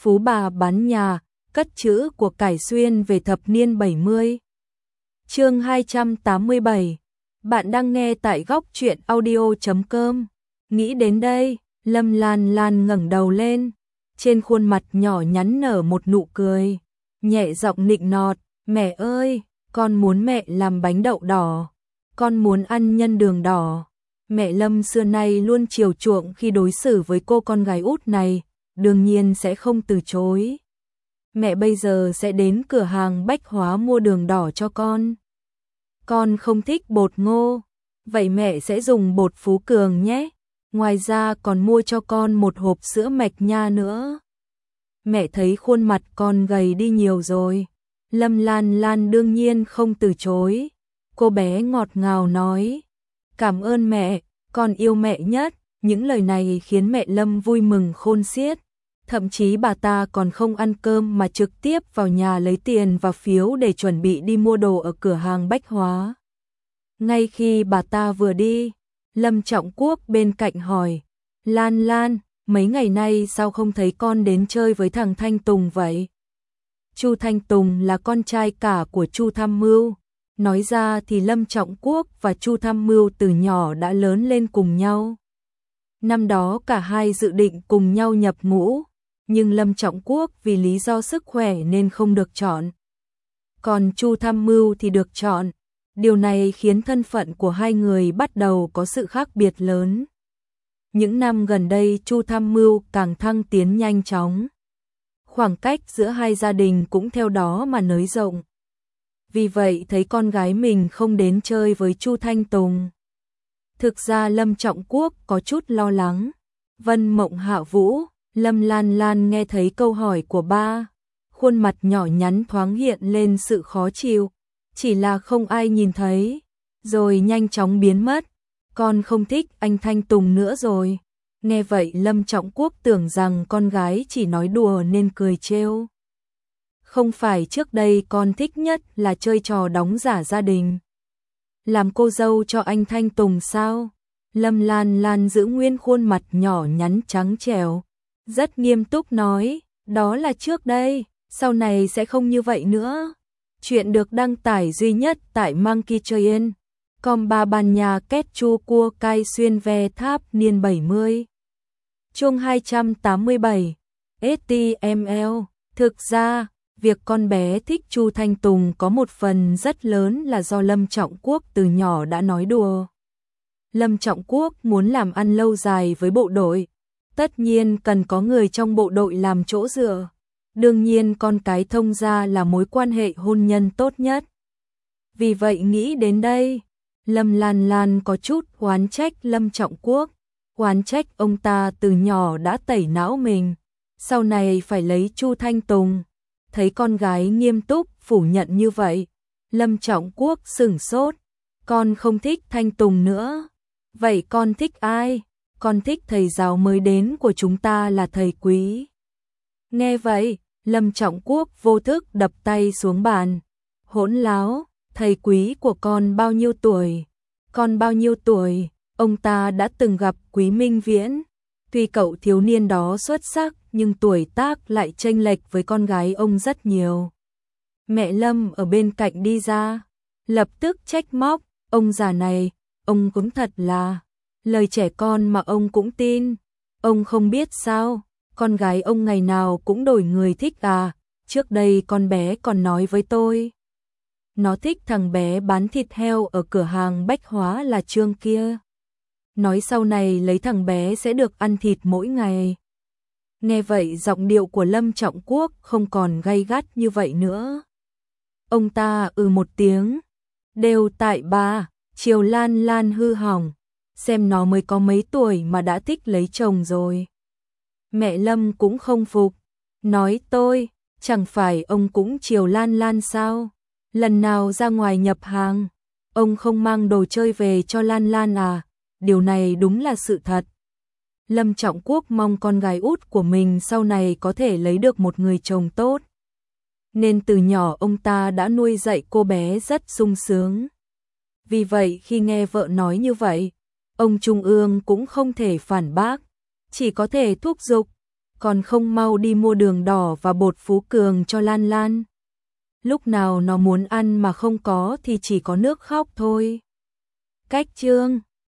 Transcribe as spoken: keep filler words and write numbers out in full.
phú bà bán nhà, cất trữ của cải xuyên về thập niên bảy mươi. Chương hai trăm tám mươi bảy. Bạn đang nghe tại góc truyện audio chấm com. Nghĩ đến đây, Lâm Lan Lan ngẩng đầu lên, trên khuôn mặt nhỏ nhắn nở một nụ cười, nhẹ giọng nịnh nọt, "Mẹ ơi, con muốn mẹ làm bánh đậu đỏ, con muốn ăn nhân đường đỏ." Mẹ Lâm xưa nay luôn chiều chuộng khi đối xử với cô con gái út này, đương nhiên sẽ không từ chối. "Mẹ bây giờ sẽ đến cửa hàng bách hóa mua đường đỏ cho con. Con không thích bột ngô, vậy mẹ sẽ dùng bột Phú Cường nhé. Ngoài ra còn mua cho con một hộp sữa mạch nha nữa. Mẹ thấy khuôn mặt con gầy đi nhiều rồi." Lâm Lan Lan đương nhiên không từ chối. Cô bé ngọt ngào nói, "Cảm ơn mẹ, con yêu mẹ nhất." Những lời này khiến mẹ Lâm vui mừng khôn xiết. Thậm chí bà ta còn không ăn cơm mà trực tiếp vào nhà lấy tiền và phiếu để chuẩn bị đi mua đồ ở cửa hàng bách hóa. Ngay khi bà ta vừa đi, Lâm Trọng Quốc bên cạnh hỏi, "Lan Lan, mấy ngày nay sao không thấy con đến chơi với thằng Thanh Tùng vậy?" Chu Thanh Tùng là con trai cả của Chu Tham Mưu. Nói ra thì Lâm Trọng Quốc và Chu Tham Mưu từ nhỏ đã lớn lên cùng nhau. Năm đó cả hai dự định cùng nhau nhập ngũ, nhưng Lâm Trọng Quốc vì lý do sức khỏe nên không được chọn. Còn Chu Tham Mưu thì được chọn. Điều này khiến thân phận của hai người bắt đầu có sự khác biệt lớn. Những năm gần đây Chu Tham Mưu càng thăng tiến nhanh chóng. Khoảng cách giữa hai gia đình cũng theo đó mà nới rộng. Vì vậy thấy con gái mình không đến chơi với Chu Thanh Tùng, thực ra Lâm Trọng Quốc có chút lo lắng. Vân Mộng Hạ Vũ, Lâm Lan Lan nghe thấy câu hỏi của ba, khuôn mặt nhỏ nhắn thoáng hiện lên sự khó chịu, chỉ là không ai nhìn thấy, rồi nhanh chóng biến mất. "Con không thích anh Thanh Tùng nữa rồi." Nghe vậy Lâm Trọng Quốc tưởng rằng con gái chỉ nói đùa nên cười trêu. "Không phải trước đây con thích nhất là chơi trò đóng giả gia đình, làm cô dâu cho anh Thanh Tùng sao?" Lâm Lan Lan giữ nguyên khuôn mặt nhỏ nhắn trắng trẻo, rất nghiêm túc nói, "Đó là trước đây, sau này sẽ không như vậy nữa." Chuyện được đăng tải duy nhất tại Monkey Train. Com ba ban nhà kết chu cua cai xuyên ve tháp niên bảy mươi. Chương hai trăm tám mươi bảy. ét tê em lờ. Thực ra, việc con bé thích Chu Thanh Tùng có một phần rất lớn là do Lâm Trọng Quốc từ nhỏ đã nói đùa. Lâm Trọng Quốc muốn làm ăn lâu dài với bộ đội, tất nhiên cần có người trong bộ đội làm chỗ dựa. Đương nhiên con cái thông gia là mối quan hệ hôn nhân tốt nhất. Vì vậy nghĩ đến đây, Lâm Lan Lan có chút oán trách Lâm Trọng Quốc, oán trách ông ta từ nhỏ đã tẩy não mình, sau này phải lấy Chu Thanh Tùng. Thấy con gái nghiêm túc phủ nhận như vậy, Lâm Trọng Quốc sửng sốt, "Con không thích Thanh Tùng nữa. Vậy con thích ai?" "Con thích thầy giáo mới đến của chúng ta là thầy Quý." Nghe vậy, Lâm Trọng Quốc vô thức đập tay xuống bàn. "Hỗn láo, thầy Quý của con bao nhiêu tuổi?" "Con bao nhiêu tuổi?" Ông ta đã từng gặp Quý Minh Viễn. Tuy cậu thiếu niên đó xuất sắc nhưng tuổi tác lại chênh lệch với con gái ông rất nhiều. Mẹ Lâm ở bên cạnh đi ra, lập tức trách móc, "Ông già này, ông cũng thật là, lời trẻ con mà ông cũng tin. Ông không biết sao, con gái ông ngày nào cũng đổi người thích à, trước đây con bé còn nói với tôi. Nó thích thằng bé bán thịt heo ở cửa hàng bách hóa là Trương kia. Nói sau này lấy thằng bé sẽ được ăn thịt mỗi ngày." Nghe vậy giọng điệu của Lâm Trọng Quốc không còn gay gắt như vậy nữa. Ông ta ừ một tiếng, "Đều tại bà, Triều Lan Lan hư hỏng, xem nó mới có mấy tuổi mà đã thích lấy chồng rồi." Mẹ Lâm cũng không phục, nói, "Tôi, chẳng phải ông cũng Triều Lan Lan sao? Lần nào ra ngoài nhập hàng, ông không mang đồ chơi về cho Lan Lan à? Điều này đúng là sự thật." Lâm Trọng Quốc mong con gái út của mình sau này có thể lấy được một người chồng tốt, nên từ nhỏ ông ta đã nuôi dạy cô bé rất sung sướng. Vì vậy khi nghe vợ nói như vậy, ông Trung ương cũng không thể phản bác, chỉ có thể thúc giục, còn không mau đi mua đường đỏ và bột Phú Cường cho Lan Lan. Lúc nào nó muốn ăn mà không có thì chỉ có nước khóc thôi. Cách chương